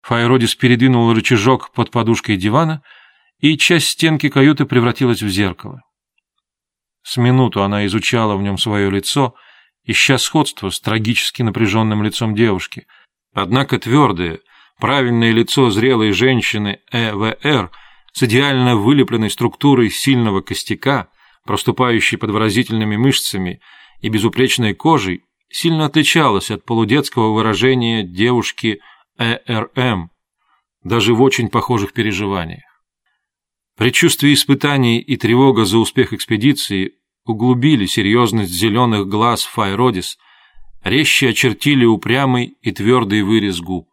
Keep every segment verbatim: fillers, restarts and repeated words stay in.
Файродис передвинул рычажок под подушкой дивана, и часть стенки каюты превратилась в зеркало. С минуту она изучала в нем свое лицо, ища сходство с трагически напряженным лицом девушки. Однако твердое, правильное лицо зрелой женщины Э В Р с идеально вылепленной структурой сильного костяка, проступающей под выразительными мышцами и безупречной кожей, сильно отличалось от полудетского выражения девушки Э Р М, даже в очень похожих переживаниях. Предчувствие испытаний и тревога за успех экспедиции углубили серьезность зеленых глаз Файродис, резче очертили упрямый и твердый вырез губ.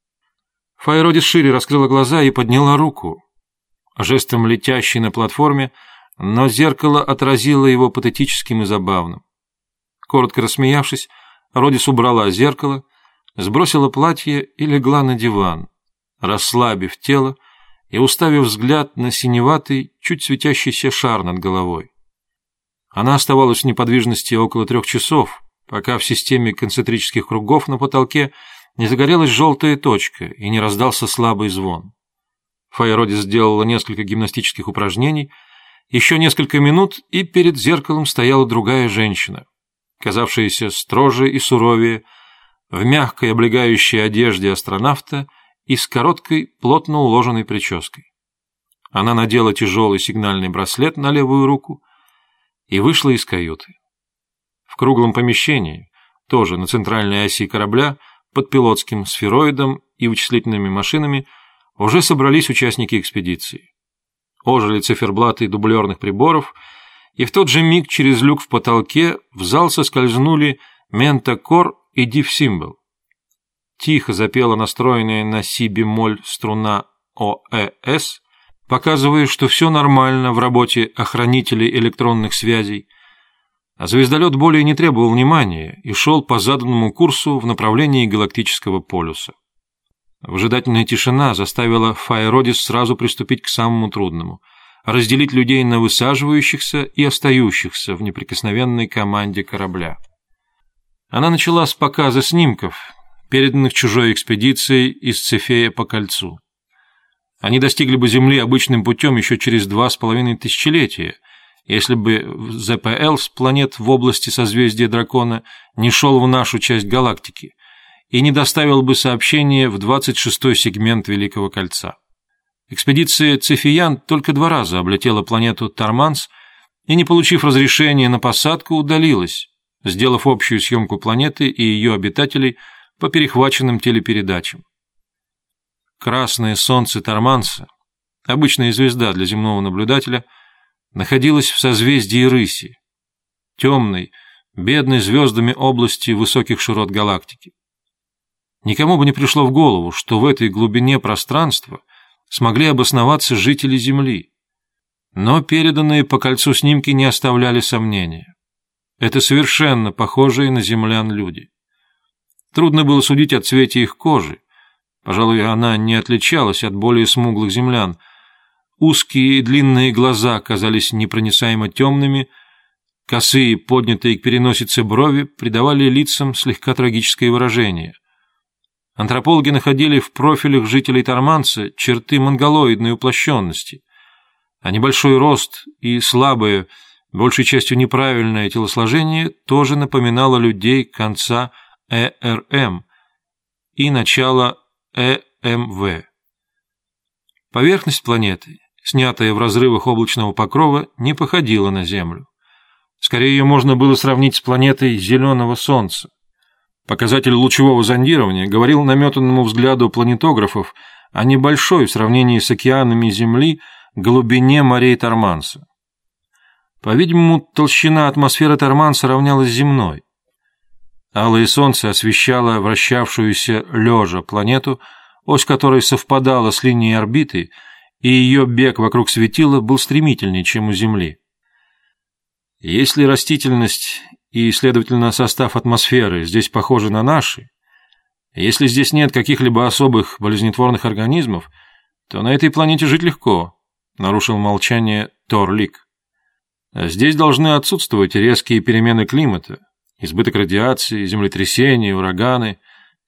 Файродис шире раскрыла глаза и подняла руку, жестом летящей на платформе, но зеркало отразило его патетическим и забавным. Коротко рассмеявшись, Родис убрала зеркало, сбросила платье и легла на диван, расслабив тело и уставив взгляд на синеватый, чуть светящийся шар над головой. Она оставалась в неподвижности около трех часов, пока в системе концентрических кругов на потолке не загорелась желтая точка и не раздался слабый звон. Файродис сделала несколько гимнастических упражнений, еще несколько минут, и перед зеркалом стояла другая женщина, казавшаяся строже и суровее, в мягкой облегающей одежде астронавта и с короткой, плотно уложенной прической. Она надела тяжелый сигнальный браслет на левую руку и вышла из каюты. В круглом помещении, тоже на центральной оси корабля, под пилотским сфероидом и вычислительными машинами, уже собрались участники экспедиции. Ожили циферблаты дублерных приборов, и в тот же миг через люк в потолке в зал соскользнули Мента-Кор и Див-Симбл. Тихо запела настроенная на си-бемоль струна О Э С, показывая, что все нормально в работе охранителей электронных связей, а звездолет более не требовал внимания и шел по заданному курсу в направлении галактического полюса. Выжидательная тишина заставила Файродис сразу приступить к самому трудному — разделить людей на высаживающихся и остающихся в неприкосновенной команде корабля. Она начала с показа снимков, переданных чужой экспедицией из Цефея по кольцу. Они достигли бы Земли обычным путем еще через два с половиной тысячелетия, если бы Зэ Пэ Эл с планет в области созвездия Дракона не шел в нашу часть галактики и не доставил бы сообщение в двадцать шестой сегмент Великого Кольца. Экспедиция Цефеян только два раза облетела планету Тарманс и, не получив разрешения на посадку, удалилась, сделав общую съемку планеты и ее обитателей по перехваченным телепередачам. Красное солнце Тарманса, обычная звезда для земного наблюдателя, находилась в созвездии Рыси, темной, бедной звездами области высоких широт галактики. Никому бы не пришло в голову, что в этой глубине пространства смогли обосноваться жители Земли. Но переданные по кольцу снимки не оставляли сомнения. Это совершенно похожие на землян люди. Трудно было судить о цвете их кожи. Пожалуй, она не отличалась от более смуглых землян. Узкие и длинные глаза казались непроницаемо темными, косые, поднятые к переносице брови придавали лицам слегка трагическое выражение. Антропологи находили в профилях жителей Тарманса черты монголоидной уплощенности, а небольшой рост и слабое, большей частью неправильное телосложение тоже напоминало людей конца Э Р М и начала Э М В. Поверхность планеты, снятая в разрывах облачного покрова, не походила на Землю. Скорее, ее можно было сравнить с планетой зеленого Солнца. Показатель лучевого зондирования говорил наметанному взгляду планетографов о небольшой в сравнении с океанами Земли глубине морей Тарманса. По-видимому, толщина атмосферы Тарманса равнялась земной. Алое солнце освещало вращавшуюся лежа планету, ось которой совпадала с линией орбиты, и ее бег вокруг светила был стремительнее, чем у Земли. Если растительность и, следовательно, состав атмосферы здесь похожи на наши, если здесь нет каких-либо особых болезнетворных организмов, то на этой планете жить легко, — нарушил молчание Тор Лик. Здесь должны отсутствовать резкие перемены климата, избыток радиации, землетрясения, ураганы,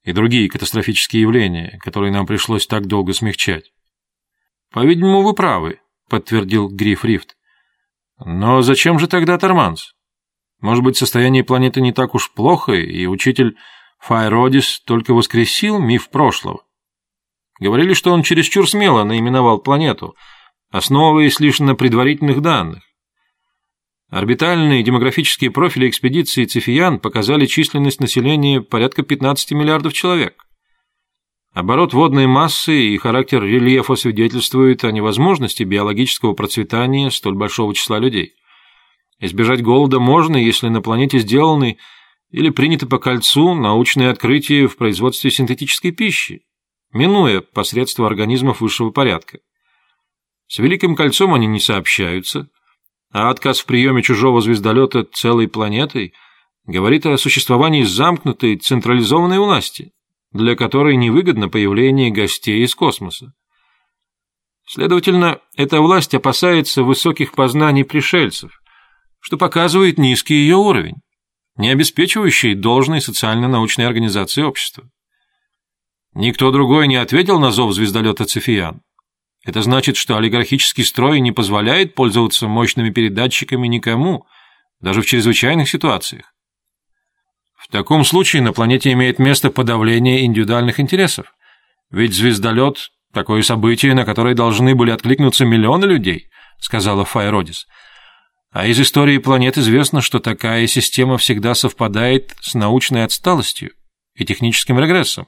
и другие катастрофические явления, которые нам пришлось так долго смягчать. По-видимому, вы правы, подтвердил Гриф Рифт. Но зачем же тогда Торманс? Может быть, состояние планеты не так уж плохо, и учитель Файродис только воскресил миф прошлого? Говорили, что он чересчур смело наименовал планету, основываясь лишь на предварительных данных. Орбитальные и демографические профили экспедиции Цефиян показали численность населения порядка пятнадцати миллиардов человек. Оборот водной массы и характер рельефа свидетельствуют о невозможности биологического процветания столь большого числа людей. Избежать голода можно, если на планете сделаны или приняты по кольцу научные открытия в производстве синтетической пищи, минуя посредство организмов высшего порядка. С Великим кольцом они не сообщаются, а отказ в приеме чужого звездолета целой планетой говорит о существовании замкнутой централизованной власти, для которой невыгодно появление гостей из космоса. Следовательно, эта власть опасается высоких познаний пришельцев, что показывает низкий ее уровень, не обеспечивающий должной социально-научной организации общества. Никто другой не ответил на зов звездолета Цефиян. Это значит, что олигархический строй не позволяет пользоваться мощными передатчиками никому, даже в чрезвычайных ситуациях. В таком случае на планете имеет место подавление индивидуальных интересов, ведь звездолет – такое событие, на которое должны были откликнуться миллионы людей, сказала Файродис. А из истории планет известно, что такая система всегда совпадает с научной отсталостью и техническим регрессом.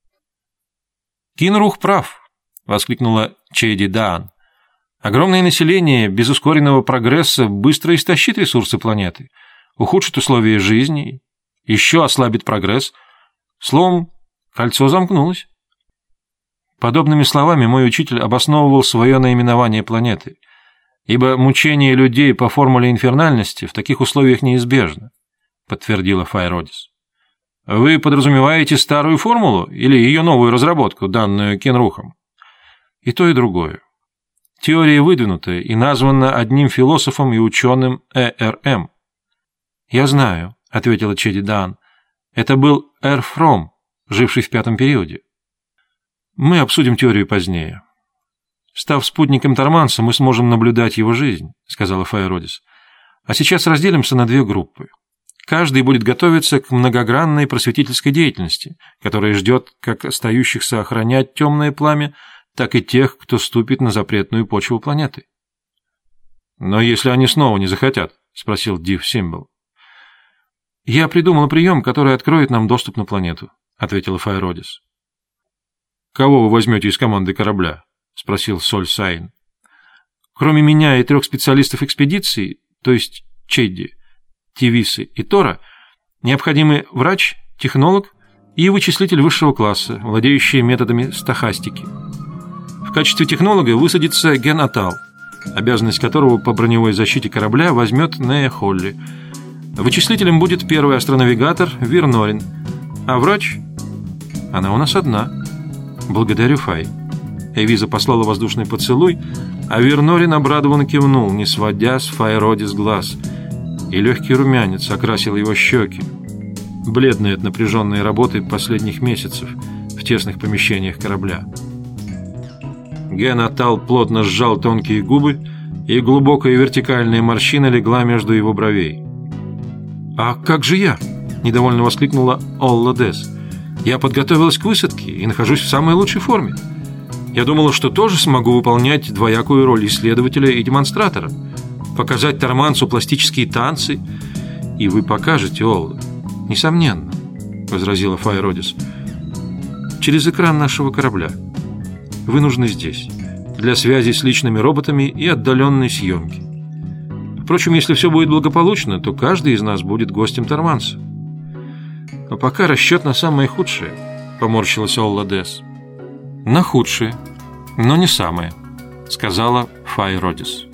Кинрух прав, воскликнула Чейди Даан. Огромное население без ускоренного прогресса быстро истощит ресурсы планеты, ухудшит условия жизни, еще ослабит прогресс. Словом, кольцо замкнулось. Подобными словами мой учитель обосновывал свое наименование планеты, ибо мучение людей по формуле инфернальности в таких условиях неизбежно, подтвердила Файродис. Вы подразумеваете старую формулу или ее новую разработку, данную Кинрухом? И то, и другое. Теория выдвинута и названа одним философом и ученым Э Р М. «Я знаю», — ответила Чеди Даан. «Это был Эр Фром, живший в пятом периоде. Мы обсудим теорию позднее. Став спутником Торманса, мы сможем наблюдать его жизнь», — сказала Файродис. «А сейчас разделимся на две группы. Каждый будет готовиться к многогранной просветительской деятельности, которая ждет как остающихся охранять темное пламя, так и тех, кто ступит на запретную почву планеты». «Но если они снова не захотят?» — спросил Див Симбл. «Я придумал прием, который откроет нам доступ на планету», — ответила Файродис. «Кого вы возьмете из команды корабля?» — спросил Соль Сайн. «Кроме меня и трех специалистов экспедиции, то есть Чедди, Тивисы и Тора, необходимы врач, технолог и вычислитель высшего класса, владеющие методами стохастики. В качестве технолога высадится Ген Атал, обязанность которого по броневой защите корабля возьмет Нея Холли. Вычислителем будет первый астронавигатор Вир Норин, а врач... Она у нас одна. Благодарю, Фай». Эвиза послала воздушный поцелуй, а Вир Норин обрадованно кивнул, не сводя с Файродис глаз, и легкий румянец окрасил его щеки, бледные от напряженной работы последних месяцев в тесных помещениях корабля. Ген Атал плотно сжал тонкие губы, и глубокая вертикальная морщина легла между его бровей. «А как же я?» – недовольно воскликнула Олла Дес. «Я подготовилась к высадке и нахожусь в самой лучшей форме. Я думала, что тоже смогу выполнять двоякую роль исследователя и демонстратора, показать Тормансу пластические танцы». «И вы покажете, Олла, несомненно», – возразила Файродис. «Через экран нашего корабля. Вы нужны здесь, для связи с личными роботами и отдаленной съемки. Впрочем, если все будет благополучно, то каждый из нас будет гостем Торманса. Но пока расчет на самое худшее», — поморщилась Олла Дес. «На худшее, но не самое», — сказала Файродис.